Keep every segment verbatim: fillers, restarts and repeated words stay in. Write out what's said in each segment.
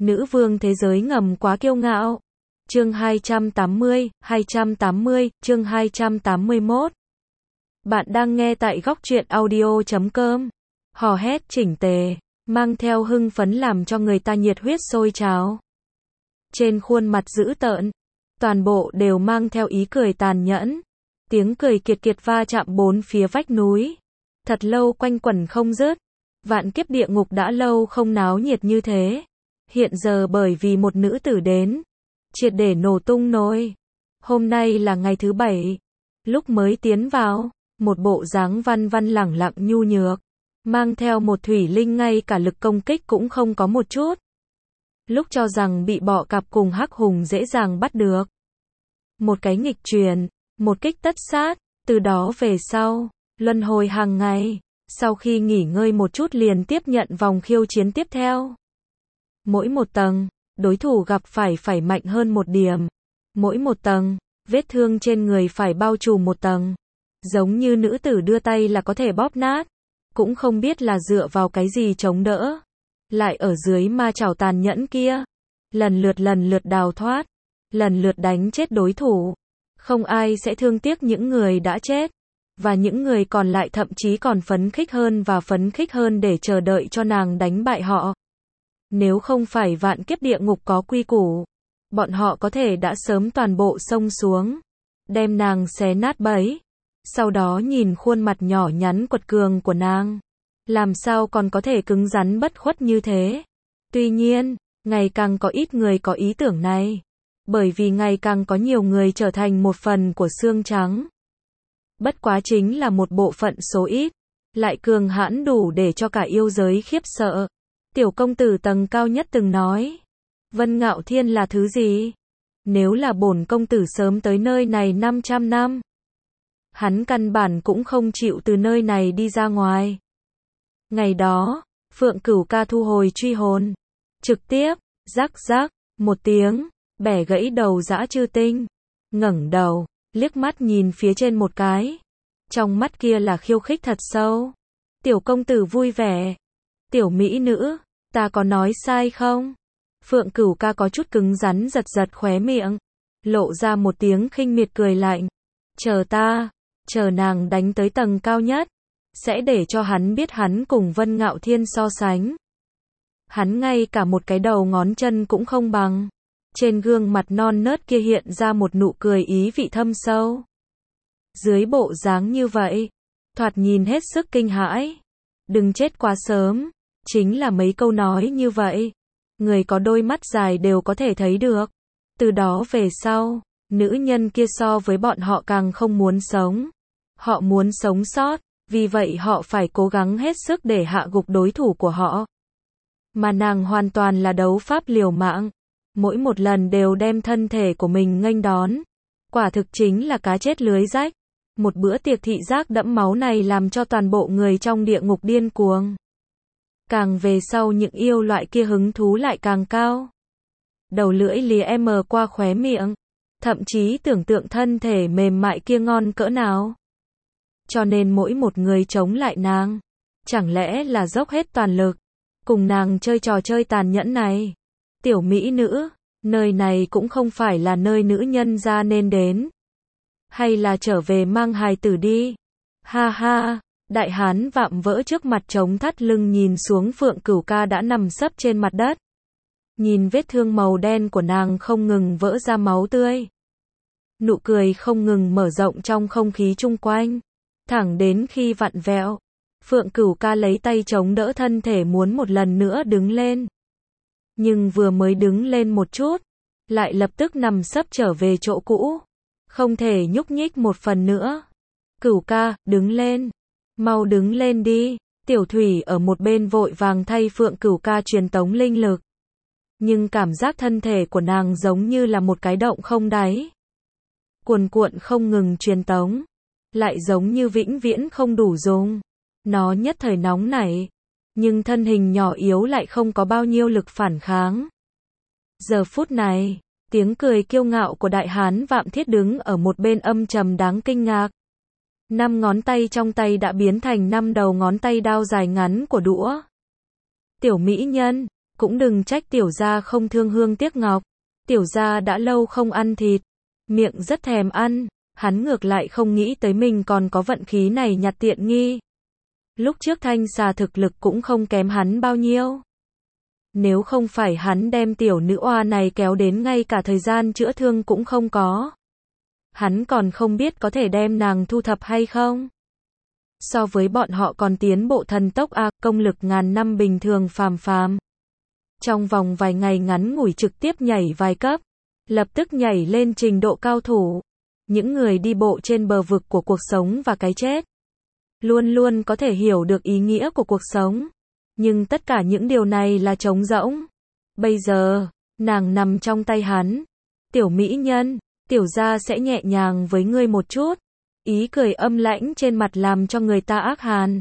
Nữ vương thế giới ngầm quá kiêu ngạo. Chương hai trăm tám mươi, hai trăm tám mươi, chương hai trăm tám mươi mốt. Bạn đang nghe tại góc truyện audio chấm com. Hò hét chỉnh tề, mang theo hưng phấn làm cho người ta nhiệt huyết sôi trào. Trên khuôn mặt dữ tợn, toàn bộ đều mang theo ý cười tàn nhẫn. Tiếng cười kiệt kiệt va chạm bốn phía vách núi. Thật lâu quanh quẩn không dứt. Vạn kiếp địa ngục đã lâu không náo nhiệt như thế. Hiện giờ bởi vì một nữ tử đến, triệt để nổ tung nồi. Hôm nay là ngày thứ bảy. Lúc mới tiến vào, một bộ dáng văn văn lẳng lặng nhu nhược, mang theo một thủy linh ngay cả lực công kích cũng không có một chút. Lúc cho rằng bị bọ cạp cùng hắc hùng dễ dàng bắt được. Một cái nghịch truyền, một kích tất sát, từ đó về sau, luân hồi hàng ngày, sau khi nghỉ ngơi một chút liền tiếp nhận vòng khiêu chiến tiếp theo. Mỗi một tầng, đối thủ gặp phải phải mạnh hơn một điểm. Mỗi một tầng, vết thương trên người phải bao trùm một tầng. Giống như nữ tử đưa tay là có thể bóp nát. Cũng không biết là dựa vào cái gì chống đỡ. Lại ở dưới ma chảo tàn nhẫn kia. Lần lượt lần lượt đào thoát. Lần lượt đánh chết đối thủ. Không ai sẽ thương tiếc những người đã chết. Và những người còn lại thậm chí còn phấn khích hơn và phấn khích hơn để chờ đợi cho nàng đánh bại họ. Nếu không phải vạn kiếp địa ngục có quy củ, bọn họ có thể đã sớm toàn bộ xông xuống, đem nàng xé nát bấy. Sau đó nhìn khuôn mặt nhỏ nhắn quật cường của nàng, làm sao còn có thể cứng rắn bất khuất như thế. Tuy nhiên, ngày càng có ít người có ý tưởng này, bởi vì ngày càng có nhiều người trở thành một phần của xương trắng. Bất quá chính là một bộ phận số ít, lại cường hãn đủ để cho cả yêu giới khiếp sợ. Tiểu công tử tầng cao nhất từng nói, Vân Ngạo Thiên là thứ gì? Nếu là bổn công tử sớm tới nơi này năm trăm năm, hắn căn bản cũng không chịu từ nơi này đi ra ngoài. Ngày đó, Phượng Cửu Ca thu hồi truy hồn, trực tiếp, rắc rắc, một tiếng, bẻ gãy đầu dã chư tinh, ngẩng đầu, liếc mắt nhìn phía trên một cái, trong mắt kia là khiêu khích thật sâu. Tiểu công tử vui vẻ. Tiểu mỹ nữ, ta có nói sai không? Phượng Cửu Ca có chút cứng rắn giật giật khóe miệng, lộ ra một tiếng khinh miệt cười lạnh. Chờ ta, chờ nàng đánh tới tầng cao nhất, sẽ để cho hắn biết hắn cùng Vân Ngạo Thiên so sánh. Hắn ngay cả một cái đầu ngón chân cũng không bằng. Trên gương mặt non nớt kia hiện ra một nụ cười ý vị thâm sâu. Dưới bộ dáng như vậy, thoạt nhìn hết sức kinh hãi. Đừng chết quá sớm. Chính là mấy câu nói như vậy, người có đôi mắt dài đều có thể thấy được. Từ đó về sau, nữ nhân kia so với bọn họ càng không muốn sống. Họ muốn sống sót, vì vậy họ phải cố gắng hết sức để hạ gục đối thủ của họ. Mà nàng hoàn toàn là đấu pháp liều mạng, mỗi một lần đều đem thân thể của mình nghênh đón. Quả thực chính là cá chết lưới rách. Một bữa tiệc thị giác đẫm máu này làm cho toàn bộ người trong địa ngục điên cuồng. Càng về sau những yêu loại kia hứng thú lại càng cao. Đầu lưỡi lìa em qua khóe miệng. Thậm chí tưởng tượng thân thể mềm mại kia ngon cỡ nào. Cho nên mỗi một người chống lại nàng, chẳng lẽ là dốc hết toàn lực, cùng nàng chơi trò chơi tàn nhẫn này. Tiểu mỹ nữ, nơi này cũng không phải là nơi nữ nhân ra nên đến. Hay là trở về mang hài tử đi. Ha ha. Đại hán vạm vỡ trước mặt trống thắt lưng nhìn xuống Phượng Cửu Ca đã nằm sấp trên mặt đất. Nhìn vết thương màu đen của nàng không ngừng vỡ ra máu tươi. Nụ cười không ngừng mở rộng trong không khí chung quanh. Thẳng đến khi vặn vẹo, Phượng Cửu Ca lấy tay chống đỡ thân thể muốn một lần nữa đứng lên. Nhưng vừa mới đứng lên một chút, lại lập tức nằm sấp trở về chỗ cũ. Không thể nhúc nhích một phần nữa. Cửu ca, đứng lên. Mau đứng lên đi. Tiểu Thủy ở một bên vội vàng thay Phượng Cửu Ca truyền tống linh lực. Nhưng cảm giác thân thể của nàng giống như là một cái động không đáy. Cuồn cuộn không ngừng truyền tống. Lại giống như vĩnh viễn không đủ dùng. Nó nhất thời nóng nảy. Nhưng thân hình nhỏ yếu lại không có bao nhiêu lực phản kháng. Giờ phút này, tiếng cười kiêu ngạo của đại hán Vạm Thiết đứng ở một bên âm trầm đáng kinh ngạc. Năm ngón tay trong tay đã biến thành năm đầu ngón tay đao dài ngắn của đũa. Tiểu mỹ nhân, Cũng đừng trách tiểu gia không thương hương tiếc ngọc. Tiểu gia đã lâu không ăn thịt, miệng rất thèm ăn, hắn ngược lại không nghĩ tới mình còn có vận khí này nhặt tiện nghi. Lúc trước Thanh xà thực lực cũng không kém hắn bao nhiêu. Nếu không phải hắn đem tiểu nữ oa này kéo đến ngay cả thời gian chữa thương cũng không có. Hắn còn không biết có thể đem nàng thu thập hay không. So với bọn họ còn tiến bộ thần tốc a, công lực ngàn năm bình thường phàm phàm. Trong vòng vài ngày ngắn ngủi trực tiếp nhảy vài cấp, lập tức nhảy lên trình độ cao thủ. Những người đi bộ trên bờ vực của cuộc sống và cái chết, luôn luôn có thể hiểu được ý nghĩa của cuộc sống. Nhưng tất cả những điều này là trống rỗng. Bây giờ, nàng nằm trong tay hắn. Tiểu mỹ nhân, tiểu gia sẽ nhẹ nhàng với ngươi một chút. Ý cười âm lãnh trên mặt làm cho người ta ác hàn.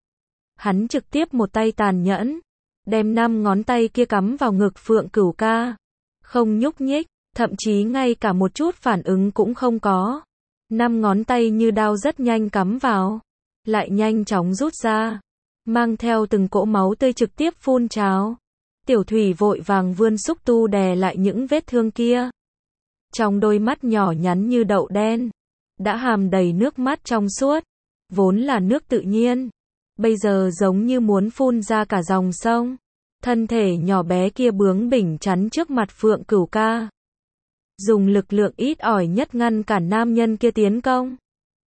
Hắn trực tiếp một tay tàn nhẫn, đem năm ngón tay kia cắm vào ngực Phượng Cửu Ca. Không nhúc nhích, thậm chí ngay cả một chút phản ứng cũng không có. Năm ngón tay như đao rất nhanh cắm vào, lại nhanh chóng rút ra, mang theo từng cỗ máu tươi trực tiếp phun trào. Tiểu Thủy vội vàng vươn xúc tu đè lại những vết thương kia. Trong đôi mắt nhỏ nhắn như đậu đen, đã hàm đầy nước mắt trong suốt, vốn là nước tự nhiên, bây giờ giống như muốn phun ra cả dòng sông. Thân thể nhỏ bé kia bướng bỉnh chắn trước mặt Phượng Cửu Ca, dùng lực lượng ít ỏi nhất ngăn cản nam nhân kia tiến công.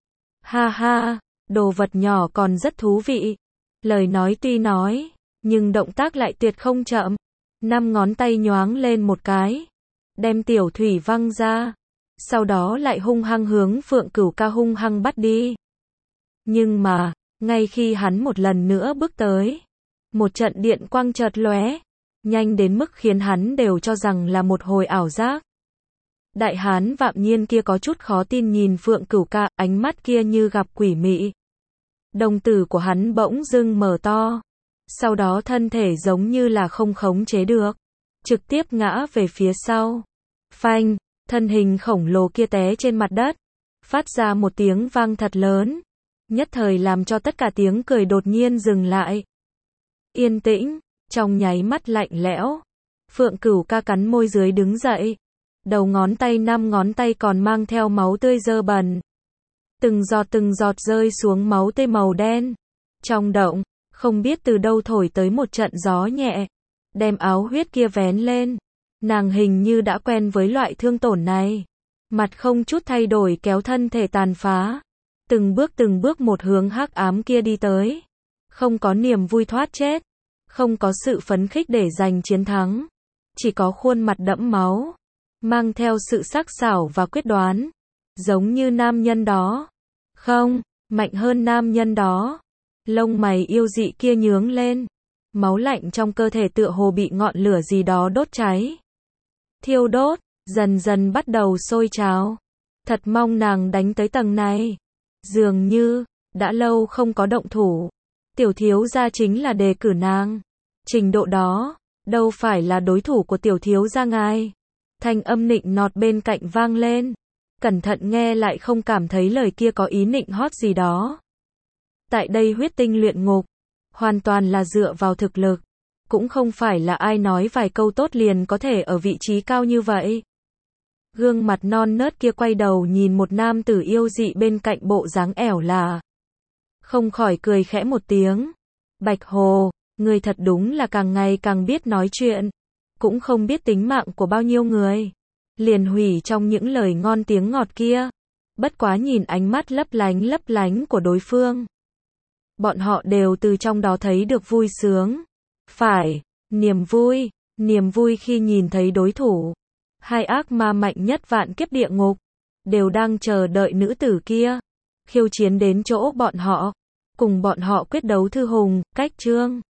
Ha ha, đồ vật nhỏ còn rất thú vị. Lời nói tuy nói, nhưng động tác lại tuyệt không chậm. Năm ngón tay nhoáng lên một cái, đem Tiểu Thủy văng ra, sau đó lại hung hăng hướng Phượng Cửu Ca hung hăng bắt đi. Nhưng mà, ngay khi hắn một lần nữa bước tới, một trận điện quang chợt lóe, nhanh đến mức khiến hắn đều cho rằng là một hồi ảo giác. Đại hán Vạm Nhiên kia có chút khó tin nhìn Phượng Cửu Ca, ánh mắt kia như gặp quỷ mị. Đồng tử của hắn bỗng dưng mở to, sau đó thân thể giống như là không khống chế được, trực tiếp ngã về phía sau. Phanh, thân hình khổng lồ kia té trên mặt đất, phát ra một tiếng vang thật lớn, nhất thời làm cho tất cả tiếng cười đột nhiên dừng lại. Yên tĩnh, trong nháy mắt lạnh lẽo. Phượng Cửu Ca cắn môi dưới đứng dậy, đầu ngón tay năm ngón tay còn mang theo máu tươi dơ bẩn. Từng giọt từng giọt rơi xuống máu tươi màu đen. Trong động, không biết từ đâu thổi tới một trận gió nhẹ, đem áo huyết kia vén lên. Nàng hình như đã quen với loại thương tổn này, mặt không chút thay đổi kéo thân thể tàn phá, từng bước từng bước một hướng hắc ám kia đi tới. Không có niềm vui thoát chết, không có sự phấn khích để giành chiến thắng, chỉ có khuôn mặt đẫm máu, mang theo sự sắc sảo và quyết đoán, giống như nam nhân đó. Không, mạnh hơn nam nhân đó. Lông mày yêu dị kia nhướng lên, máu lạnh trong cơ thể tựa hồ bị ngọn lửa gì đó đốt cháy. Thiêu đốt, dần dần bắt đầu sôi trào. Thật mong nàng đánh tới tầng này. Dường như, đã lâu không có động thủ. Tiểu thiếu gia chính là đề cử nàng. Trình độ đó, đâu phải là đối thủ của tiểu thiếu gia ngài. Thanh âm nịnh nọt bên cạnh vang lên. Cẩn thận nghe lại không cảm thấy lời kia có ý nịnh hót gì đó. Tại đây huyết tinh luyện ngục, hoàn toàn là dựa vào thực lực. Cũng không phải là ai nói vài câu tốt liền có thể ở vị trí cao như vậy. Gương mặt non nớt kia quay đầu nhìn một nam tử yêu dị bên cạnh bộ dáng ẻo lả. Không khỏi cười khẽ một tiếng. Bạch Hồ, người thật đúng là càng ngày càng biết nói chuyện. Cũng không biết tính mạng của bao nhiêu người. Liền hủy trong những lời ngon tiếng ngọt kia. Bất quá nhìn ánh mắt lấp lánh lấp lánh của đối phương, bọn họ đều từ trong đó thấy được vui sướng. Phải, niềm vui, niềm vui khi nhìn thấy đối thủ, hai ác ma mạnh nhất vạn kiếp địa ngục, đều đang chờ đợi nữ tử kia khiêu chiến đến chỗ bọn họ, cùng bọn họ quyết đấu thư hùng, cách chương.